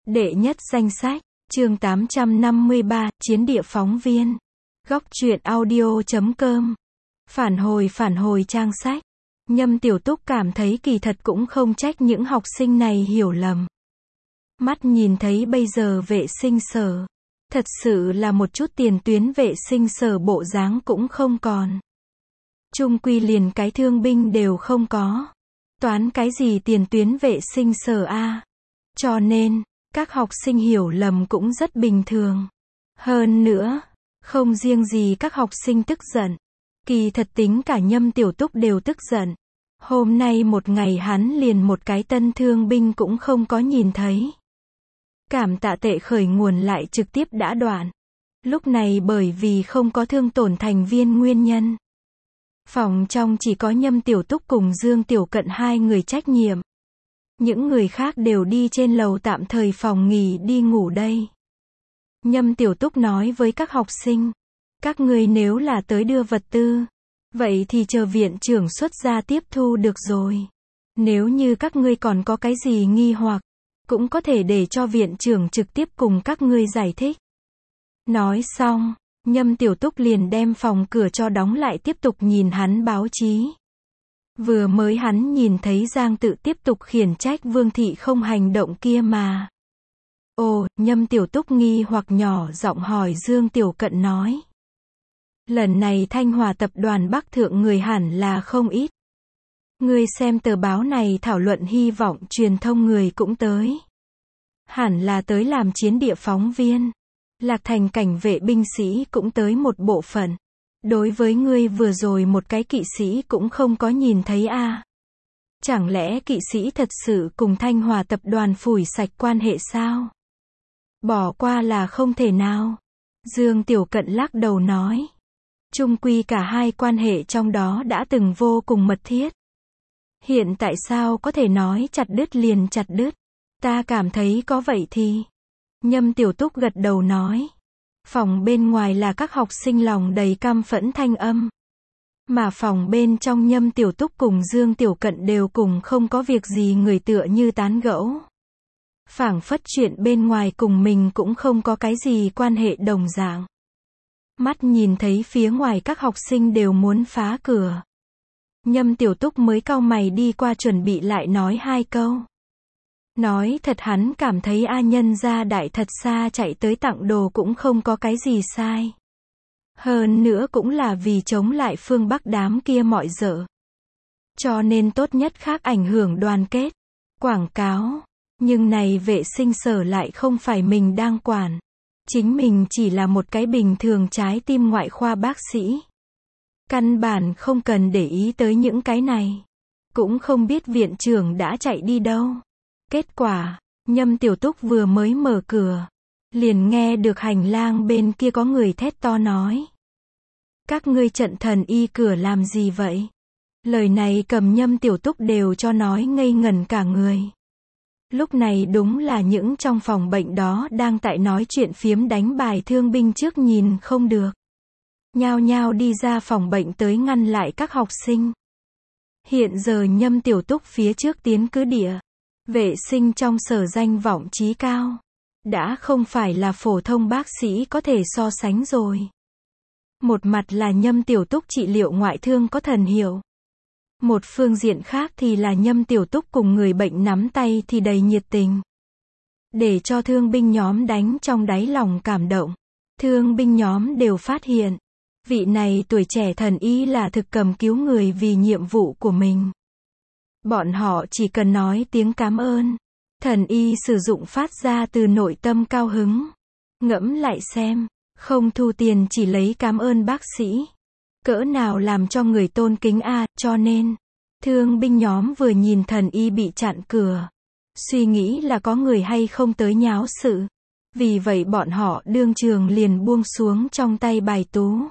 Đệ nhất danh sách, chương 853, Chiến địa phóng viên. Góc truyện audio.com. Phản hồi trang sách. Nhâm Tiểu Túc cảm thấy kỳ thật cũng không trách những học sinh này hiểu lầm. Mắt nhìn thấy bây giờ vệ sinh sở. Thật sự là một chút tiền tuyến vệ sinh sở bộ dáng cũng không còn. Chung quy liền cái thương binh đều không có. Toán cái gì tiền tuyến vệ sinh sở a? Cho nên, các học sinh hiểu lầm cũng rất bình thường. Hơn nữa, không riêng gì các học sinh tức giận. Kỳ thật tính cả Nhâm Tiểu Túc đều tức giận. Hôm nay một ngày hắn liền một cái tân thương binh cũng không có nhìn thấy. Cảm tạ tệ khởi nguồn lại trực tiếp đã đoạn. Lúc này bởi vì không có thương tổn thành viên nguyên nhân. Phòng trong chỉ có Nhâm Tiểu Túc cùng Dương Tiểu Cận hai người trách nhiệm. Những người khác đều đi trên lầu tạm thời phòng nghỉ đi ngủ đây. Nhâm Tiểu Túc nói với các học sinh. Các người nếu là tới đưa vật tư, vậy thì chờ viện trưởng xuất ra tiếp thu được rồi. Nếu như các ngươi còn có cái gì nghi hoặc, cũng có thể để cho viện trưởng trực tiếp cùng các ngươi giải thích. Nói xong, Nhâm Tiểu Túc liền đem phòng cửa cho đóng lại tiếp tục nhìn hắn báo chí. Vừa mới hắn nhìn thấy Giang Tự tiếp tục khiển trách Vương Thị không hành động kia mà. Ồ, Nhâm Tiểu Túc nghi hoặc nhỏ giọng hỏi Dương Tiểu Cận nói. Lần này Thanh Hòa tập đoàn Bắc Thượng người hẳn là không ít. Ngươi xem tờ báo này thảo luận hy vọng truyền thông người cũng tới. Hẳn là tới làm chiến địa phóng viên. Lạc Thành cảnh vệ binh sĩ cũng tới một bộ phận. Đối với ngươi vừa rồi một cái kỵ sĩ cũng không có nhìn thấy a? Chẳng lẽ kỵ sĩ thật sự cùng Thanh Hòa tập đoàn phủi sạch quan hệ sao? Bỏ qua là không thể nào. Dương Tiểu Cận lắc đầu nói. Chung quy cả hai quan hệ trong đó đã từng vô cùng mật thiết. Hiện tại sao có thể nói chặt đứt liền chặt đứt? Ta cảm thấy có vậy thì. Nhâm Tiểu Túc gật đầu nói. Phòng bên ngoài là các học sinh lòng đầy căm phẫn thanh âm. Mà phòng bên trong Nhâm Tiểu Túc cùng Dương Tiểu Cận đều cùng không có việc gì người tựa như tán gẫu. Phảng phất chuyện bên ngoài cùng mình cũng không có cái gì quan hệ đồng dạng. Mắt nhìn thấy phía ngoài các học sinh đều muốn phá cửa. Nhâm Tiểu Túc mới cau mày đi qua chuẩn bị lại nói hai câu. Nói thật hắn cảm thấy nhân gia đại thật xa chạy tới tặng đồ cũng không có cái gì sai. Hơn nữa cũng là vì chống lại phương Bắc đám kia mọi dở. Cho nên tốt nhất khác ảnh hưởng đoàn kết, quảng cáo. Nhưng này vệ sinh sở lại không phải mình đang quản. Chính mình chỉ là một cái bình thường trái tim ngoại khoa bác sĩ. Căn bản không cần để ý tới những cái này. Cũng không biết viện trưởng đã chạy đi đâu. Kết quả, Nhâm Tiểu Túc vừa mới mở cửa. Liền nghe được hành lang bên kia có người thét to nói. Các ngươi trận thần y cửa làm gì vậy? Lời này cầm Nhâm Tiểu Túc đều cho nói ngây ngẩn cả người. Lúc này đúng là những trong phòng bệnh đó đang tại nói chuyện phiếm đánh bài thương binh trước nhìn không được. Nhao nhao đi ra phòng bệnh tới ngăn lại các học sinh. Hiện giờ Nhâm Tiểu Túc phía trước tiến cứ địa. Vệ sinh trong sở danh vọng trí cao. Đã không phải là phổ thông bác sĩ có thể so sánh rồi. Một mặt là Nhâm Tiểu Túc trị liệu ngoại thương có thần hiệu. Một phương diện khác thì là Nhâm Tiểu Túc cùng người bệnh nắm tay thì đầy nhiệt tình. Để cho thương binh nhóm đánh trong đáy lòng cảm động. Thương binh nhóm đều phát hiện. Vị này tuổi trẻ thần y là thực cầm cứu người vì nhiệm vụ của mình. Bọn họ chỉ cần nói tiếng cảm ơn. Thần y sử dụng phát ra từ nội tâm cao hứng. Ngẫm lại xem, không thu tiền chỉ lấy cảm ơn bác sĩ. Cỡ nào làm cho người tôn kính cho nên, thương binh nhóm vừa nhìn thần y bị chặn cửa. Suy nghĩ là có người hay không tới nháo sự. Vì vậy bọn họ đương trường liền buông xuống trong tay bài tú.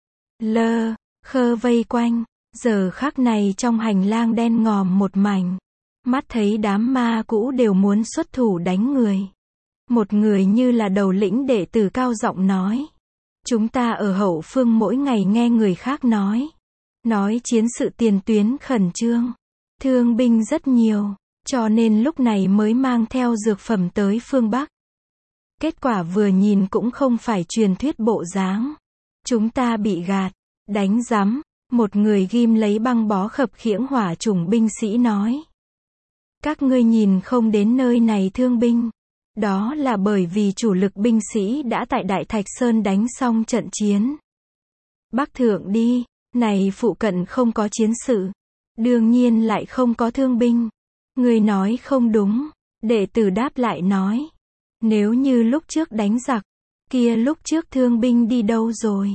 Khơ vây quanh. Giờ khắc này trong hành lang đen ngòm một mảnh. Mắt thấy đám ma cũ đều muốn xuất thủ đánh người. Một người như là đầu lĩnh đệ tử cao giọng nói. Chúng ta ở hậu phương mỗi ngày nghe người khác nói chiến sự tiền tuyến khẩn trương. Thương binh rất nhiều. cho nên lúc này mới mang theo dược phẩm tới phương Bắc. Kết quả vừa nhìn cũng không phải truyền thuyết bộ dáng. Chúng ta bị gạt, đánh rắm, một người ghim lấy băng bó khập khiễng hỏa chủng binh sĩ nói. Các ngươi nhìn không đến nơi này thương binh. Đó là bởi vì chủ lực binh sĩ đã tại Đại Thạch Sơn đánh xong trận chiến. Bắc thượng đi, này phụ cận không có chiến sự. Đương nhiên lại không có thương binh. Người nói không đúng, đệ tử đáp lại nói. Nếu như lúc trước đánh giặc, kia lúc trước thương binh đi đâu rồi?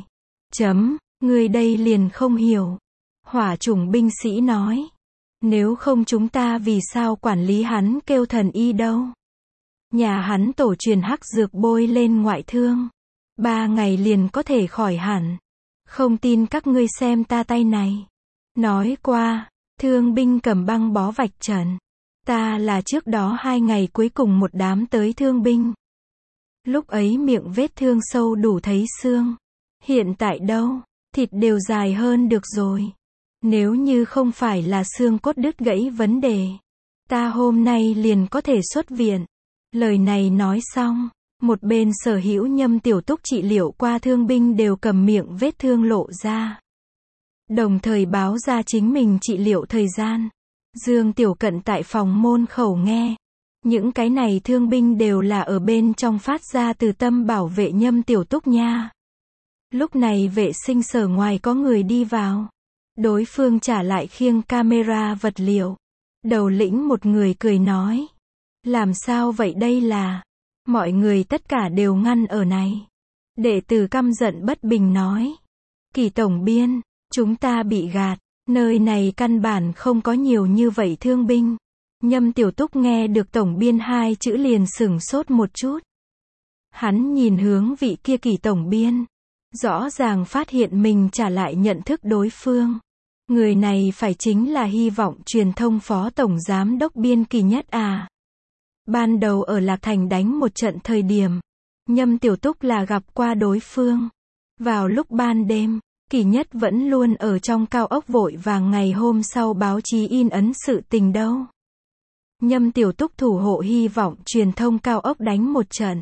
Người đây liền không hiểu. Hỏa chủng binh sĩ nói. Nếu không chúng ta vì sao quản lý hắn kêu thần y đâu? Nhà hắn tổ truyền hắc dược bôi lên ngoại thương. 3 ngày liền có thể khỏi hẳn. Không tin các ngươi xem ta tay này. Nói qua, thương binh cầm băng bó vạch trần. Ta là trước đó 2 ngày cuối cùng một đám tới thương binh. Lúc ấy miệng vết thương sâu đủ thấy xương. Hiện tại đâu, thịt đều dài hơn được rồi. Nếu như không phải là xương cốt đứt gãy vấn đề, ta hôm nay liền có thể xuất viện. Lời này nói xong, một bên sở hữu Nhâm Tiểu Túc trị liệu qua thương binh đều cầm miệng vết thương lộ ra. Đồng thời báo ra chính mình trị liệu thời gian. Dương Tiểu Cận tại phòng môn khẩu nghe. Những cái này thương binh đều là ở bên trong phát ra từ tâm bảo vệ Nhâm Tiểu Túc nha. Lúc này vệ sinh sở ngoài có người đi vào. Đối phương trả lại khiêng camera vật liệu. Đầu lĩnh một người cười nói. Làm sao vậy đây là? Mọi người tất cả đều ngăn ở này. Đệ tử căm giận bất bình nói. Kỳ tổng biên, chúng ta bị gạt. Nơi này căn bản không có nhiều như vậy thương binh. Nhâm Tiểu Túc nghe được tổng biên 2 chữ liền sửng sốt một chút. Hắn nhìn hướng vị kia Kỳ tổng biên. Rõ ràng phát hiện mình trả lại nhận thức đối phương. Người này phải chính là Hy vọng truyền thông phó tổng giám đốc biên Kỳ Nhất à. Ban đầu ở Lạc Thành đánh một trận thời điểm, Nhâm Tiểu Túc là gặp qua đối phương. Vào lúc ban đêm, Kỳ Nhất vẫn luôn ở trong cao ốc vội vàng ngày hôm sau báo chí in ấn sự tình đâu. Nhâm Tiểu Túc thủ hộ Hy vọng truyền thông cao ốc đánh một trận.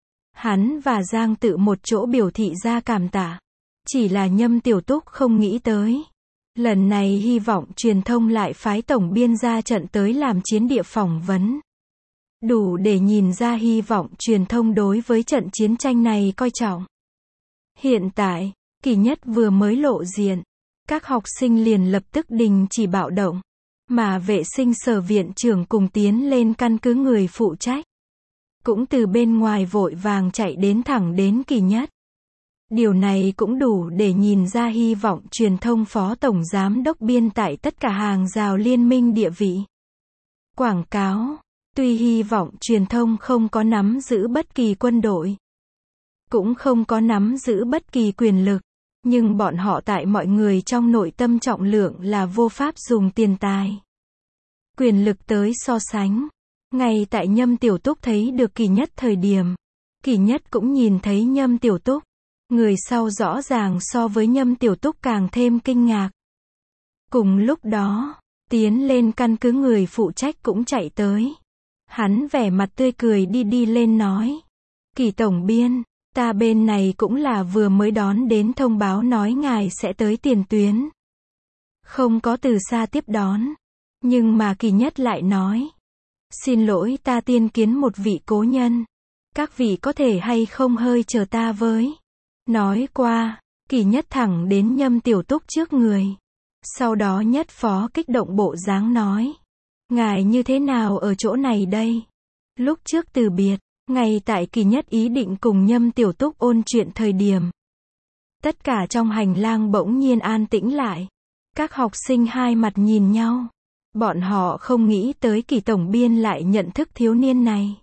Hắn và Giang Tự một chỗ biểu thị ra cảm tạ. Chỉ là Nhâm Tiểu Túc không nghĩ tới. Lần này Hy vọng truyền thông lại phái tổng biên ra trận tới làm chiến địa phỏng vấn. Đủ để nhìn ra Hy vọng truyền thông đối với trận chiến tranh này coi trọng. Hiện tại, Kỳ Nhất vừa mới lộ diện. Các học sinh liền lập tức đình chỉ bạo động. Mà vệ sinh sở viện trưởng cùng tiến lên căn cứ người phụ trách. Cũng từ bên ngoài vội vàng chạy đến thẳng đến Kỳ Nhất. Điều này cũng đủ để nhìn ra Hy vọng truyền thông phó tổng giám đốc biên tại tất cả hàng rào liên minh địa vị. Quảng cáo. Tuy Hy vọng truyền thông không có nắm giữ bất kỳ quân đội, cũng không có nắm giữ bất kỳ quyền lực, nhưng bọn họ tại mọi người trong nội tâm trọng lượng là vô pháp dùng tiền tài, quyền lực tới so sánh. Ngay tại Nhâm Tiểu Túc thấy được Kỳ Nhất thời điểm, Kỳ Nhất cũng nhìn thấy Nhâm Tiểu Túc. Người sau rõ ràng so với Nhâm Tiểu Túc càng thêm kinh ngạc. Cùng lúc đó, tiến lên căn cứ người phụ trách cũng chạy tới. Hắn vẻ mặt tươi cười đi lên nói. Kỳ tổng biên, ta bên này cũng là vừa mới đón đến thông báo nói ngài sẽ tới tiền tuyến. Không có từ xa tiếp đón. Nhưng mà Kỳ Nhất lại nói. Xin lỗi ta tiên kiến một vị cố nhân. Các vị có thể hay không hơi chờ ta với. Nói qua, Kỳ Nhất thẳng đến Nhâm Tiểu Túc trước người. Sau đó Nhất phó kích động bộ dáng nói. Ngài như thế nào ở chỗ này đây? Lúc trước từ biệt, ngay tại Kỳ Nhất ý định cùng Nhâm Tiểu Túc ôn chuyện thời điểm. Tất cả trong hành lang bỗng nhiên an tĩnh lại. Các học sinh hai mặt nhìn nhau. Bọn họ không nghĩ tới Kỳ tổng biên lại nhận thức thiếu niên này.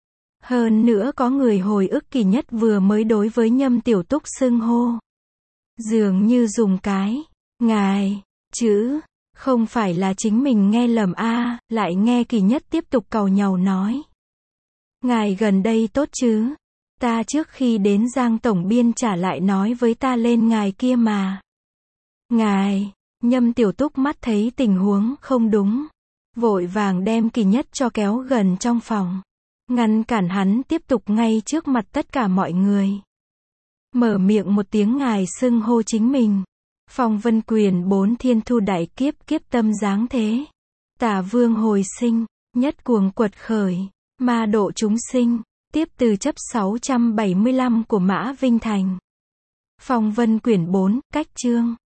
Hơn nữa có người hồi ức Kỳ Nhất vừa mới đối với Nhâm Tiểu Túc xưng hô. Dường như dùng cái, ngài, chữ, không phải là chính mình nghe lầm a, lại nghe Kỳ Nhất tiếp tục càu nhàu nói. Ngài gần đây tốt chứ? Ta trước khi đến Giang tổng biên trả lại nói với ta lên ngài kia mà. Ngài, Nhâm Tiểu Túc mắt thấy tình huống không đúng. vội vàng đem Kỳ Nhất cho kéo gần trong phòng. Ngăn cản hắn tiếp tục ngay trước mặt tất cả mọi người. Mở miệng một tiếng ngài xưng hô chính mình. Phong Vân Quyền 4 thiên thu đại kiếp, kiếp tâm giáng thế. Tả vương hồi sinh, nhất cuồng quật khởi, ma độ chúng sinh. Tiếp từ chấp 675 của Mã Vinh Thành. Phong Vân Quyển 4, cách chương.